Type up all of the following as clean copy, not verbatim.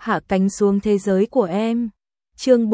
hạ cánh xuống thế giới của em. Chương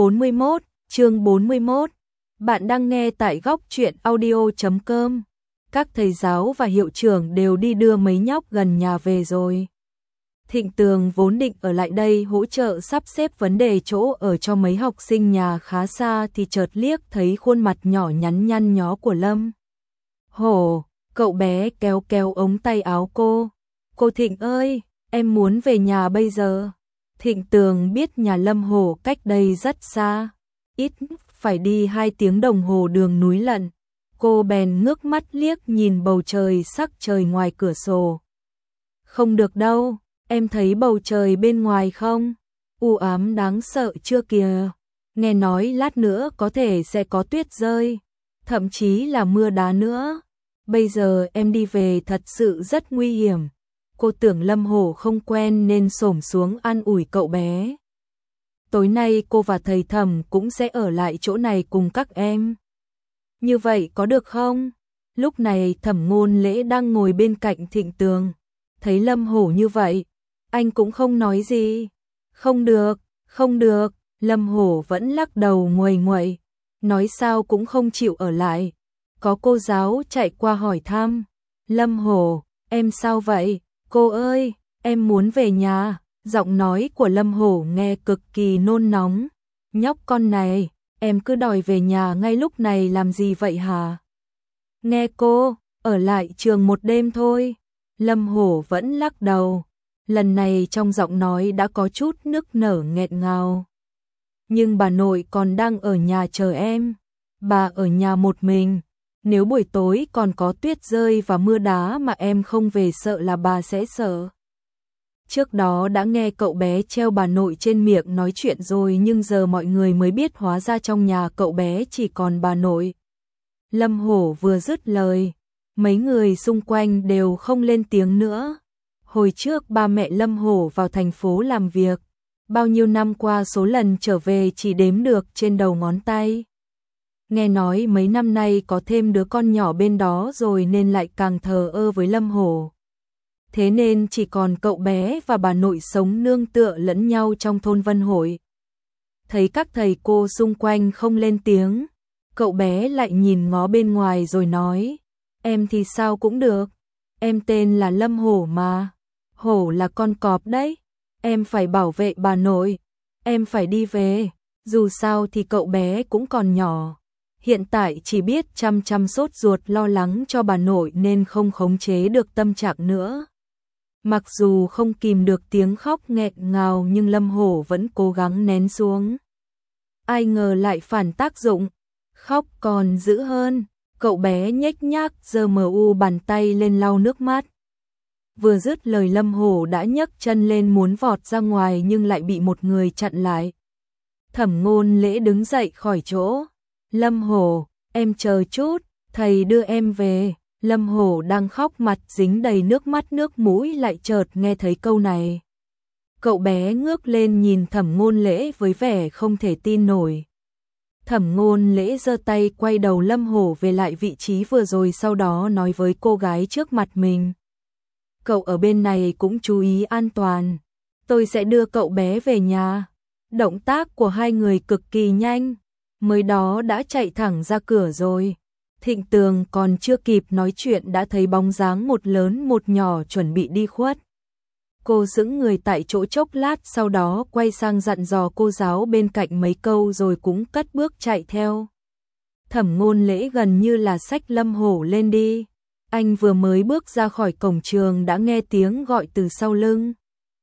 41. Bạn đang nghe tại góc truyện audio.com. Các thầy giáo và hiệu trưởng đều đi đưa mấy nhóc gần nhà về rồi. Thịnh Tường vốn định ở lại đây hỗ trợ sắp xếp vấn đề chỗ ở cho mấy học sinh nhà khá xa thì chợt liếc thấy khuôn mặt nhỏ nhắn nhăn nhó của Lâm Hổ. Cậu bé kéo kéo ống tay áo cô. Cô Thịnh ơi, em muốn về nhà bây giờ. Thịnh Tường biết nhà Lâm Hổ cách đây rất xa, ít phải đi 2 tiếng đồng hồ đường núi lận. Cô bèn ngước mắt liếc nhìn bầu trời sắc trời ngoài cửa sổ. Không được đâu, em thấy bầu trời bên ngoài không? U ám đáng sợ chưa kìa. Nghe nói lát nữa có thể sẽ có tuyết rơi, thậm chí là mưa đá nữa. Bây giờ em đi về thật sự rất nguy hiểm. Cô tưởng Lâm Hổ không quen nên xổm xuống an ủi cậu bé. Tối nay cô và thầy Thẩm cũng sẽ ở lại chỗ này cùng các em. Như vậy có được không? Lúc này Thẩm Ngôn Lễ đang ngồi bên cạnh Thịnh Tường. Thấy Lâm Hổ như vậy, anh cũng không nói gì. Không được, Lâm Hổ vẫn lắc đầu nguầy nguậy. Nói sao cũng không chịu ở lại. Có cô giáo chạy qua hỏi thăm. Lâm Hổ, em sao vậy? Cô ơi, em muốn về nhà. Giọng nói của Lâm Hổ nghe cực kỳ nôn nóng. Nhóc con này, em cứ đòi về nhà ngay lúc này làm gì vậy hả? Nghe cô, ở lại trường một đêm thôi. Lâm Hổ vẫn lắc đầu. Lần này trong giọng nói đã có chút nức nở nghẹn ngào. Nhưng bà nội còn đang ở nhà chờ em. Bà ở nhà một mình. Nếu buổi tối còn có tuyết rơi và mưa đá mà em không về sợ là bà sẽ sợ. Trước đó đã nghe cậu bé treo bà nội trên miệng nói chuyện rồi nhưng giờ mọi người mới biết hóa ra trong nhà cậu bé chỉ còn bà nội. Lâm Hổ vừa dứt lời, mấy người xung quanh đều không lên tiếng nữa. Hồi trước ba mẹ Lâm Hổ vào thành phố làm việc, bao nhiêu năm qua số lần trở về chỉ đếm được trên đầu ngón tay. Nghe nói mấy năm nay có thêm đứa con nhỏ bên đó rồi nên lại càng thờ ơ với Lâm Hổ. Thế nên chỉ còn cậu bé và bà nội sống nương tựa lẫn nhau trong thôn Vân Hội. Thấy các thầy cô xung quanh không lên tiếng, cậu bé lại nhìn ngó bên ngoài rồi nói, em thì sao cũng được, em tên là Lâm Hổ mà, Hổ là con cọp đấy, em phải bảo vệ bà nội, em phải đi về, dù sao thì cậu bé cũng còn nhỏ. Hiện tại chỉ biết chăm sốt ruột lo lắng cho bà nội nên không khống chế được tâm trạng nữa. Mặc dù không kìm được tiếng khóc nghẹn ngào nhưng Lâm Hổ vẫn cố gắng nén xuống. Ai ngờ lại phản tác dụng, khóc còn dữ hơn, cậu bé nhếch nhác giơ bàn tay lên lau nước mắt. Vừa dứt lời Lâm Hổ đã nhấc chân lên muốn vọt ra ngoài nhưng lại bị một người chặn lại. Thẩm Ngôn Lễ đứng dậy khỏi chỗ. Lâm Hổ, em chờ chút, thầy đưa em về. Lâm Hổ đang khóc mặt dính đầy nước mắt nước mũi lại chợt nghe thấy câu này. Cậu bé ngước lên nhìn Thẩm Ngôn Lễ với vẻ không thể tin nổi. Thẩm Ngôn Lễ giơ tay quay đầu Lâm Hổ về lại vị trí vừa rồi sau đó nói với cô gái trước mặt mình. Cậu ở bên này cũng chú ý an toàn. Tôi sẽ đưa cậu bé về nhà. Động tác của hai người cực kỳ nhanh. Mới đó đã chạy thẳng ra cửa rồi. Thịnh Tường còn chưa kịp nói chuyện đã thấy bóng dáng một lớn một nhỏ chuẩn bị đi khuất. Cô sững người tại chỗ chốc lát sau đó quay sang dặn dò cô giáo bên cạnh mấy câu rồi cũng cất bước chạy theo. Thẩm Ngôn Lễ gần như là xách Lâm Hổ lên đi. Anh vừa mới bước ra khỏi cổng trường đã nghe tiếng gọi từ sau lưng.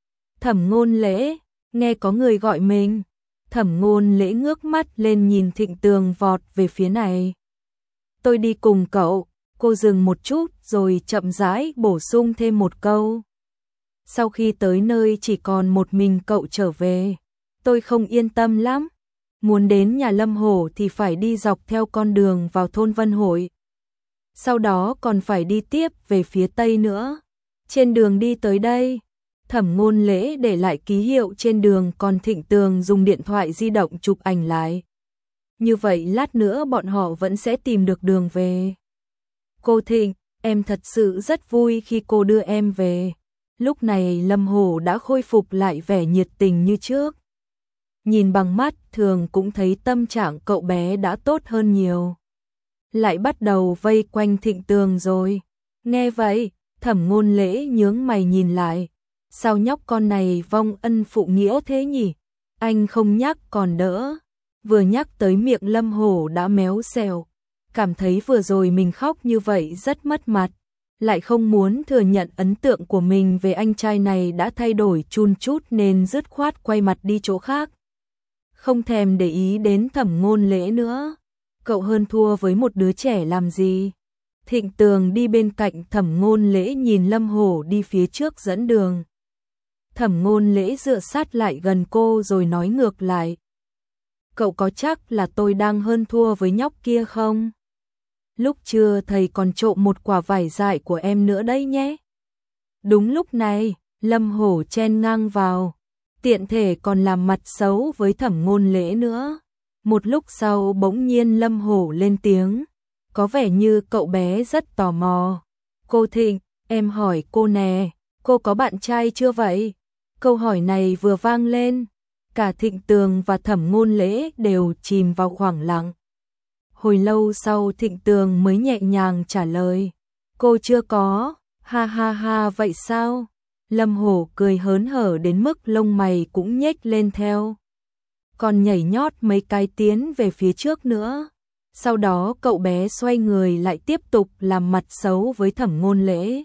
Thẩm Ngôn Lễ, nghe có người gọi mình. Thẩm Ngôn Lễ ngước mắt lên nhìn Thịnh Tường vọt về phía này. Tôi đi cùng cậu, cô dừng một chút rồi chậm rãi bổ sung thêm một câu. Sau khi tới nơi chỉ còn một mình cậu trở về, tôi không yên tâm lắm. Muốn đến nhà Lâm Hổ thì phải đi dọc theo con đường vào thôn Vân Hội. Sau đó còn phải đi tiếp về phía tây nữa. Trên đường đi tới đây, Thẩm Ngôn Lễ để lại ký hiệu trên đường còn Thịnh Tường dùng điện thoại di động chụp ảnh lại. Như vậy lát nữa bọn họ vẫn sẽ tìm được đường về. Cô Thịnh, em thật sự rất vui khi cô đưa em về. Lúc này Lâm Hổ đã khôi phục lại vẻ nhiệt tình như trước. Nhìn bằng mắt thường cũng thấy tâm trạng cậu bé đã tốt hơn nhiều. Lại bắt đầu vây quanh Thịnh Tường rồi. Nghe vậy, Thẩm Ngôn Lễ nhướng mày nhìn lại. Sao nhóc con này vong ân phụ nghĩa thế nhỉ? Anh không nhắc còn đỡ. Vừa nhắc tới miệng Lâm Hổ đã méo xèo. Cảm thấy vừa rồi mình khóc như vậy rất mất mặt. Lại không muốn thừa nhận ấn tượng của mình về anh trai này đã thay đổi chun chút nên dứt khoát quay mặt đi chỗ khác. Không thèm để ý đến Thẩm Ngôn Lễ nữa. Cậu hơn thua với một đứa trẻ làm gì? Thịnh Tường đi bên cạnh Thẩm Ngôn Lễ nhìn Lâm Hổ đi phía trước dẫn đường. Thẩm Ngôn Lễ dựa sát lại gần cô rồi nói ngược lại. Cậu có chắc là tôi đang hơn thua với nhóc kia không? Lúc trưa thầy còn trộm một quả vải dại của em nữa đấy nhé. Đúng lúc này, Lâm Hổ chen ngang vào. Tiện thể còn làm mặt xấu với Thẩm Ngôn Lễ nữa. Một lúc sau bỗng nhiên Lâm Hổ lên tiếng. Có vẻ như cậu bé rất tò mò. Cô Thịnh, em hỏi cô nè, cô có bạn trai chưa vậy? Câu hỏi này vừa vang lên. Cả Thịnh Tường và Thẩm Ngôn Lễ đều chìm vào khoảng lặng. Hồi lâu sau Thịnh Tường mới nhẹ nhàng trả lời. Cô chưa có, ha ha ha vậy sao? Lâm Hổ cười hớn hở đến mức lông mày cũng nhếch lên theo. Còn nhảy nhót mấy cái tiến về phía trước nữa. Sau đó cậu bé xoay người lại tiếp tục làm mặt xấu với Thẩm Ngôn Lễ.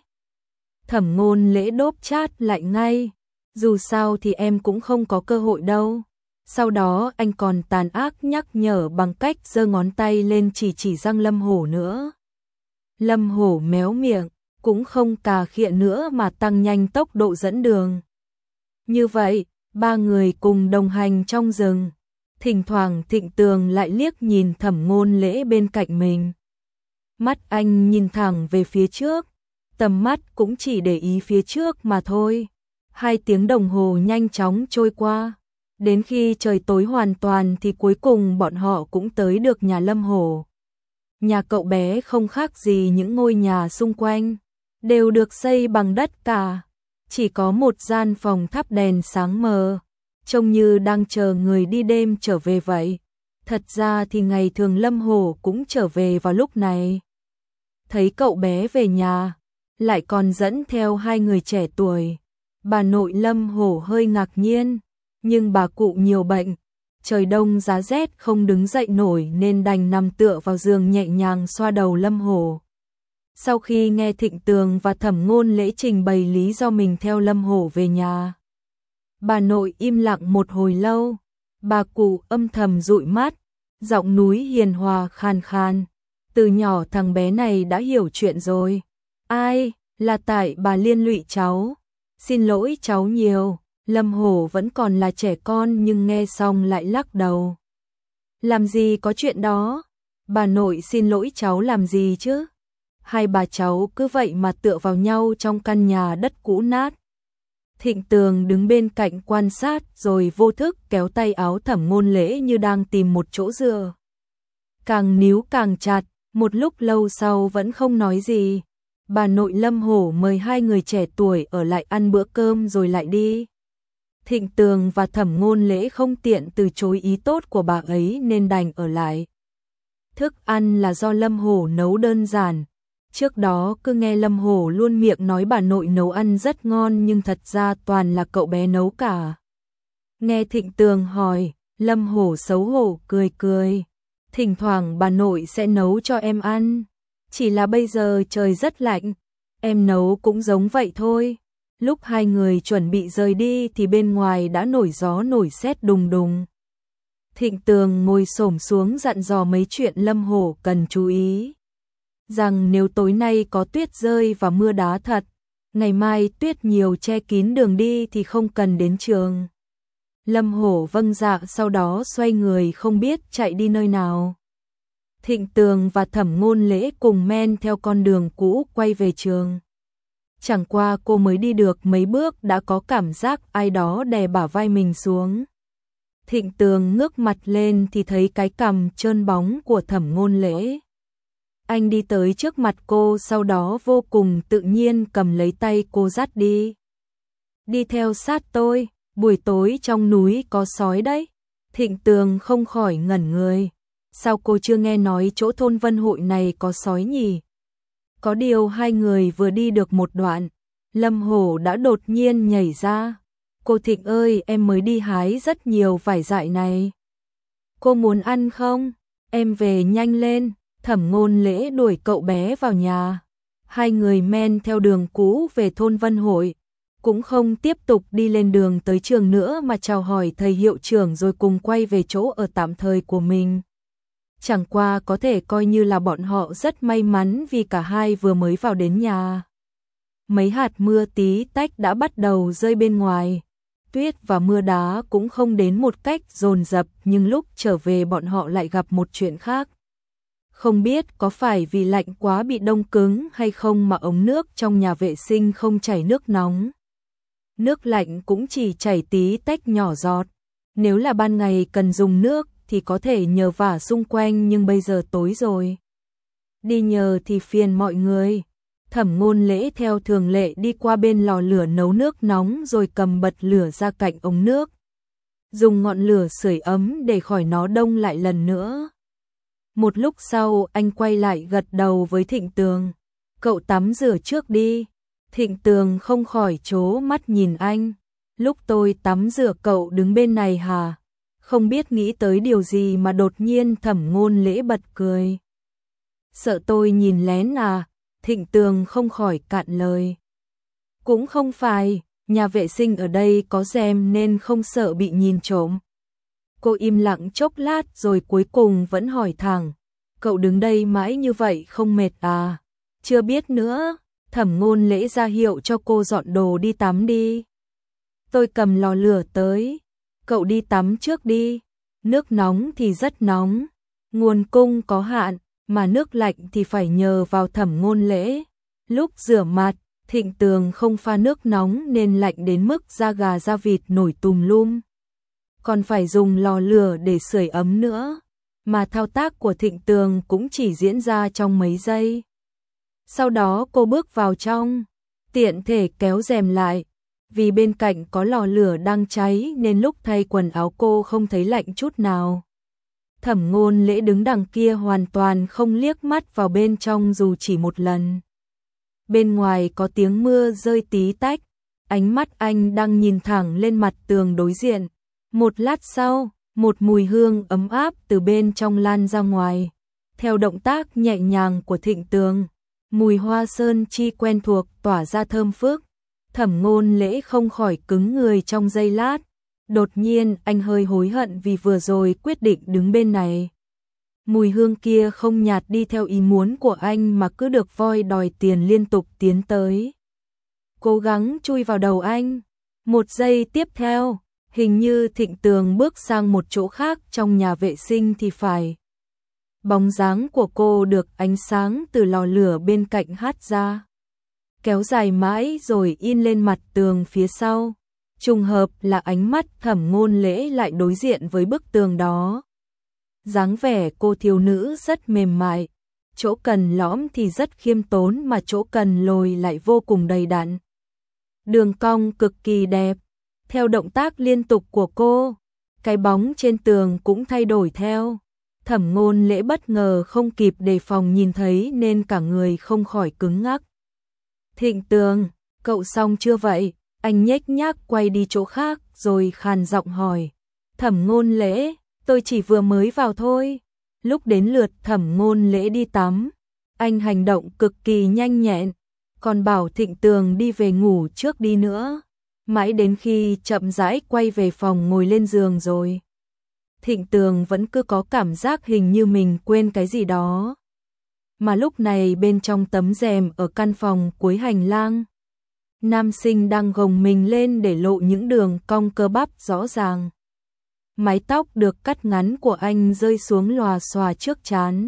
Thẩm Ngôn Lễ đốp chát lại ngay. Dù sao thì em cũng không có cơ hội đâu. Sau đó anh còn tàn ác nhắc nhở bằng cách giơ ngón tay lên chỉ răng Lâm Hổ nữa. Lâm Hổ méo miệng, cũng không cà khịa nữa mà tăng nhanh tốc độ dẫn đường. Như vậy, ba người cùng đồng hành trong rừng. Thỉnh thoảng Thịnh Tường lại liếc nhìn Thẩm Ngôn Lễ bên cạnh mình. Mắt anh nhìn thẳng về phía trước, tầm mắt cũng chỉ để ý phía trước mà thôi. 2 tiếng đồng hồ nhanh chóng trôi qua. Đến khi trời tối hoàn toàn thì cuối cùng bọn họ cũng tới được nhà Lâm Hổ. Nhà cậu bé không khác gì những ngôi nhà xung quanh, đều được xây bằng đất cả. Chỉ có một gian phòng thắp đèn sáng mờ, trông như đang chờ người đi đêm trở về vậy. Thật ra thì ngày thường Lâm Hổ cũng trở về vào lúc này. Thấy cậu bé về nhà, lại còn dẫn theo 2 người trẻ tuổi. Bà nội Lâm Hổ hơi ngạc nhiên, nhưng bà cụ nhiều bệnh, trời đông giá rét không đứng dậy nổi nên đành nằm tựa vào giường nhẹ nhàng xoa đầu Lâm Hổ. Sau khi nghe Thịnh Tường và Thẩm Ngôn Lễ trình bày lý do mình theo Lâm Hổ về nhà, bà nội im lặng một hồi lâu, bà cụ âm thầm dụi mắt, giọng núi hiền hòa khàn khàn. Từ nhỏ thằng bé này đã hiểu chuyện rồi. Ai, là tại bà liên lụy cháu. Xin lỗi cháu nhiều. Lâm Hổ vẫn còn là trẻ con nhưng nghe xong lại lắc đầu. Làm gì có chuyện đó. Bà nội xin lỗi cháu làm gì chứ. Hai bà cháu cứ vậy mà tựa vào nhau trong căn nhà đất cũ nát. Thịnh Tường đứng bên cạnh quan sát rồi vô thức kéo tay áo Thẩm Ngôn Lễ như đang tìm một chỗ dựa. Càng níu càng chặt, một lúc lâu sau vẫn không nói gì. Bà nội Lâm Hổ mời 2 người trẻ tuổi ở lại ăn bữa cơm rồi lại đi. Thịnh Tường và Thẩm Ngôn Lễ không tiện từ chối ý tốt của bà ấy nên đành ở lại. Thức ăn là do Lâm Hổ nấu đơn giản. Trước đó cứ nghe Lâm Hổ luôn miệng nói bà nội nấu ăn rất ngon nhưng thật ra toàn là cậu bé nấu cả. Nghe Thịnh Tường hỏi, Lâm Hổ xấu hổ cười cười. Thỉnh thoảng bà nội sẽ nấu cho em ăn. Chỉ là bây giờ trời rất lạnh, em nấu cũng giống vậy thôi. Lúc 2 người chuẩn bị rời đi thì bên ngoài đã nổi gió nổi sét đùng đùng. Thịnh Tường ngồi xổm xuống dặn dò mấy chuyện Lâm Hổ cần chú ý. Rằng nếu tối nay có tuyết rơi và mưa đá thật, ngày mai tuyết nhiều che kín đường đi thì không cần đến trường. Lâm Hổ vâng dạ sau đó xoay người không biết chạy đi nơi nào. Thịnh Tường và Thẩm Ngôn Lễ cùng men theo con đường cũ quay về trường. Chẳng qua cô mới đi được mấy bước đã có cảm giác ai đó đè bả vai mình xuống. Thịnh Tường ngước mặt lên thì thấy cái cằm trơn bóng của Thẩm Ngôn Lễ. Anh đi tới trước mặt cô sau đó vô cùng tự nhiên cầm lấy tay cô dắt đi. Đi theo sát tôi, buổi tối trong núi có sói đấy. Thịnh Tường không khỏi ngẩn người. Sao cô chưa nghe nói chỗ thôn Vân Hội này có sói nhỉ? Có điều hai người vừa đi được một đoạn, Lâm Hổ đã đột nhiên nhảy ra. Cô Thịnh ơi, em mới đi hái rất nhiều vải dại này. Cô muốn ăn không? Em về nhanh lên. Thẩm Ngôn Lễ đuổi cậu bé vào nhà. Hai người men theo đường cũ về thôn Vân Hội, cũng không tiếp tục đi lên đường tới trường nữa mà chào hỏi thầy hiệu trưởng rồi cùng quay về chỗ ở tạm thời của mình. Chẳng qua có thể coi như là bọn họ rất may mắn vì cả hai vừa mới vào đến nhà. Mấy hạt mưa tí tách đã bắt đầu rơi bên ngoài. Tuyết và mưa đá cũng không đến một cách dồn dập, nhưng lúc trở về bọn họ lại gặp một chuyện khác. Không biết có phải vì lạnh quá bị đông cứng hay không mà ống nước trong nhà vệ sinh không chảy nước nóng. Nước lạnh cũng chỉ chảy tí tách nhỏ giọt. Nếu là ban ngày cần dùng nước thì có thể nhờ vả xung quanh, nhưng bây giờ tối rồi. Đi nhờ thì phiền mọi người. Thẩm Ngôn Lễ theo thường lệ đi qua bên lò lửa nấu nước nóng rồi cầm bật lửa ra cạnh ống nước. Dùng ngọn lửa sưởi ấm để khỏi nó đông lại lần nữa. Một lúc sau anh quay lại gật đầu với Thịnh Tường. Cậu tắm rửa trước đi. Thịnh Tường không khỏi trố mắt nhìn anh. Lúc tôi tắm rửa cậu đứng bên này hả? Không biết nghĩ tới điều gì mà đột nhiên Thẩm Ngôn Lễ bật cười. Sợ tôi nhìn lén à? Thịnh Tường không khỏi cạn lời. Cũng không phải, nhà vệ sinh ở đây có rèm nên không sợ bị nhìn trộm. Cô im lặng chốc lát rồi cuối cùng vẫn hỏi thẳng. Cậu đứng đây mãi như vậy không mệt à? Chưa biết nữa. Thẩm Ngôn Lễ ra hiệu cho cô dọn đồ đi tắm đi. Tôi cầm lò lửa tới. Cậu đi tắm trước đi. Nước nóng thì rất nóng. Nguồn cung có hạn, mà nước lạnh thì phải nhờ vào Thẩm Ngôn Lễ. Lúc rửa mặt, Thịnh Tường không pha nước nóng nên lạnh đến mức da gà da vịt nổi tùm lum. Còn phải dùng lò lửa để sưởi ấm nữa. Mà thao tác của Thịnh Tường cũng chỉ diễn ra trong mấy giây. Sau đó cô bước vào trong, tiện thể kéo rèm lại. Vì bên cạnh có lò lửa đang cháy nên lúc thay quần áo cô không thấy lạnh chút nào. Thẩm Ngôn Lễ đứng đằng kia hoàn toàn không liếc mắt vào bên trong dù chỉ một lần. Bên ngoài có tiếng mưa rơi tí tách, ánh mắt anh đang nhìn thẳng lên mặt tường đối diện. Một lát sau, một mùi hương ấm áp từ bên trong lan ra ngoài. Theo động tác nhẹ nhàng của Thịnh Tường, mùi hoa sơn chi quen thuộc tỏa ra thơm phức. Thẩm Ngôn Lễ không khỏi cứng người trong giây lát. Đột nhiên anh hơi hối hận vì vừa rồi quyết định đứng bên này. Mùi hương kia không nhạt đi theo ý muốn của anh mà cứ được voi đòi tiền liên tục tiến tới. Cố gắng chui vào đầu anh. Một giây tiếp theo, hình như Thịnh Tường bước sang một chỗ khác trong nhà vệ sinh thì phải. Bóng dáng của cô được ánh sáng từ lò lửa bên cạnh hắt ra. Kéo dài mãi rồi in lên mặt tường phía sau. Trùng hợp là ánh mắt Thẩm Ngôn Lễ lại đối diện với bức tường đó. Dáng vẻ cô thiếu nữ rất mềm mại, chỗ cần lõm thì rất khiêm tốn mà chỗ cần lồi lại vô cùng đầy đặn. Đường cong cực kỳ đẹp, theo động tác liên tục của cô, cái bóng trên tường cũng thay đổi theo. Thẩm Ngôn Lễ bất ngờ không kịp đề phòng nhìn thấy nên cả người không khỏi cứng ngắc. Thịnh Tường, cậu xong chưa vậy? Anh nhếch nhác quay đi chỗ khác rồi khàn giọng hỏi. Thẩm Ngôn Lễ, tôi chỉ vừa mới vào thôi. Lúc đến lượt Thẩm Ngôn Lễ đi tắm, anh hành động cực kỳ nhanh nhẹn, còn bảo Thịnh Tường đi về ngủ trước đi nữa. Mãi đến khi chậm rãi quay về phòng ngồi lên giường rồi. Thịnh Tường vẫn cứ có cảm giác hình như mình quên cái gì đó. Mà lúc này bên trong tấm rèm ở căn phòng cuối hành lang, nam sinh đang gồng mình lên để lộ những đường cong cơ bắp rõ ràng. Mái tóc được cắt ngắn của anh rơi xuống lòa xòa trước trán.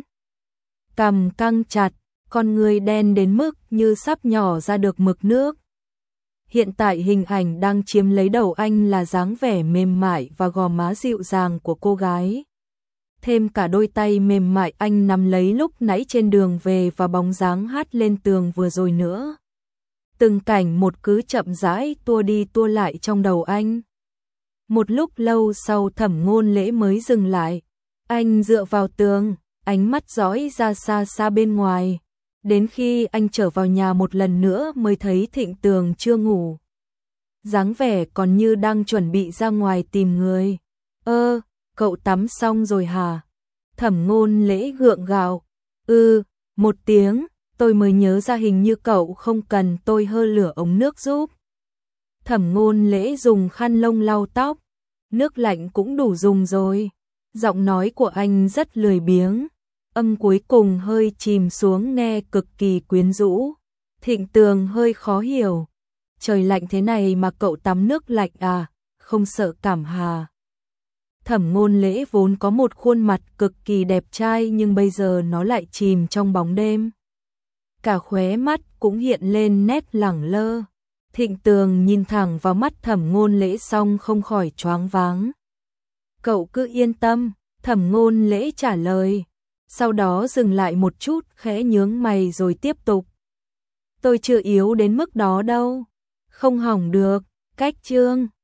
Cằm căng chặt, con người đen đến mức như sắp nhỏ ra được mực nước. Hiện tại hình ảnh đang chiếm lấy đầu anh là dáng vẻ mềm mại và gò má dịu dàng của cô gái. Thêm cả đôi tay mềm mại anh nắm lấy lúc nãy trên đường về và bóng dáng hát lên tường vừa rồi nữa. Từng cảnh một cứ chậm rãi tua đi tua lại trong đầu anh. Một lúc lâu sau Thẩm Ngôn Lễ mới dừng lại. Anh dựa vào tường, ánh mắt dõi ra xa xa bên ngoài. Đến khi anh trở vào nhà một lần nữa mới thấy Thịnh Tường chưa ngủ. Dáng vẻ còn như đang chuẩn bị ra ngoài tìm người. Cậu tắm xong rồi hả? Thẩm Ngôn Lễ gượng gạo. Một tiếng, tôi mới nhớ ra hình như cậu không cần tôi hơ lửa ống nước giúp. Thẩm Ngôn Lễ dùng khăn lông lau tóc. Nước lạnh cũng đủ dùng rồi. Giọng nói của anh rất lười biếng. Âm cuối cùng hơi chìm xuống nghe cực kỳ quyến rũ. Thịnh Tường hơi khó hiểu. Trời lạnh thế này mà cậu tắm nước lạnh à, không sợ cảm hà. Thẩm Ngôn Lễ vốn có một khuôn mặt cực kỳ đẹp trai nhưng bây giờ nó lại chìm trong bóng đêm. Cả khóe mắt cũng hiện lên nét lẳng lơ. Thịnh Tường nhìn thẳng vào mắt Thẩm Ngôn Lễ xong không khỏi choáng váng. Cậu cứ yên tâm, Thẩm Ngôn Lễ trả lời. Sau đó dừng lại một chút khẽ nhướng mày rồi tiếp tục. Tôi chưa yếu đến mức đó đâu. Không hỏng được, cách chương.